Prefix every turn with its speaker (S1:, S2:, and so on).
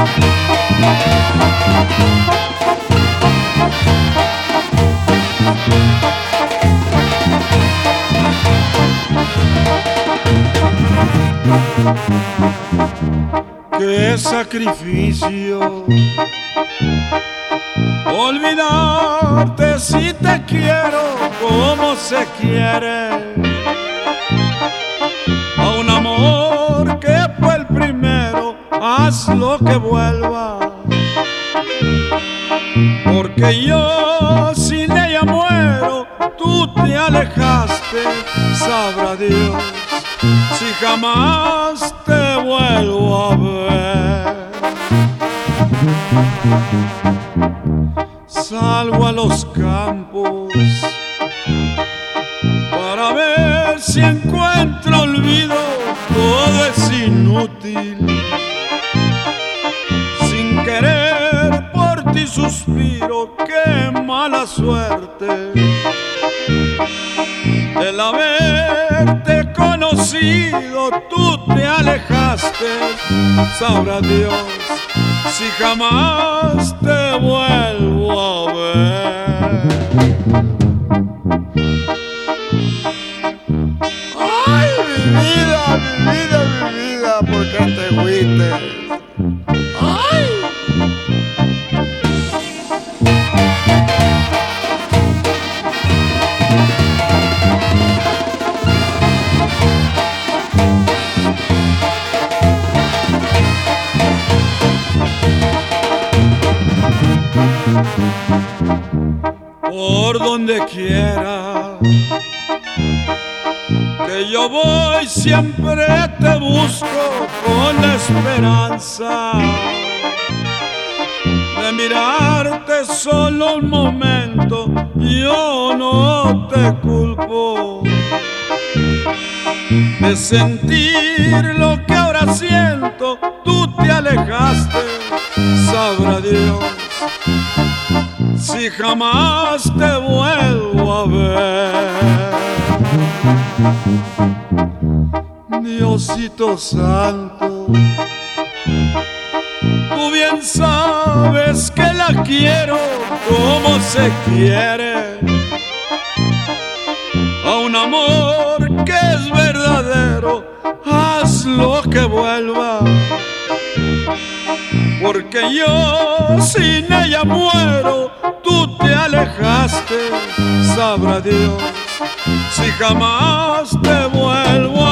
S1: Qué sacrificio olvidarte si te quiero como se quiere a un amor que fue el primero. Haz lo que vuelva, porque yo sin ella muero. Tú te alejaste, sabrá Dios si jamás te vuelvo a ver. Salgo a los campos para ver si encuentro olvido. Todo es inútil, sin querer por ti suspiro. Qué mala suerte el haberte conocido. Tú te alejaste, sabrá Dios si jamás te vuelvo a ver. Ay, mi vida, mi vida, mi vida, ¿por qué te fuiste? Ay. Por donde quiera que yo voy siempre te busco con la esperanza de mirarte solo un momento. Yo no te culpo de sentir lo que ahora siento. Tú te alejaste, sabrá Dios si jamás te vuelvo a ver. Diosito santo, tú bien sabes que la quiero como se quiere a un amor que es verdadero. Haz lo que vuelva, porque yo sin ella muero. Tú te alejaste, sabrá Dios si jamás te vuelvo a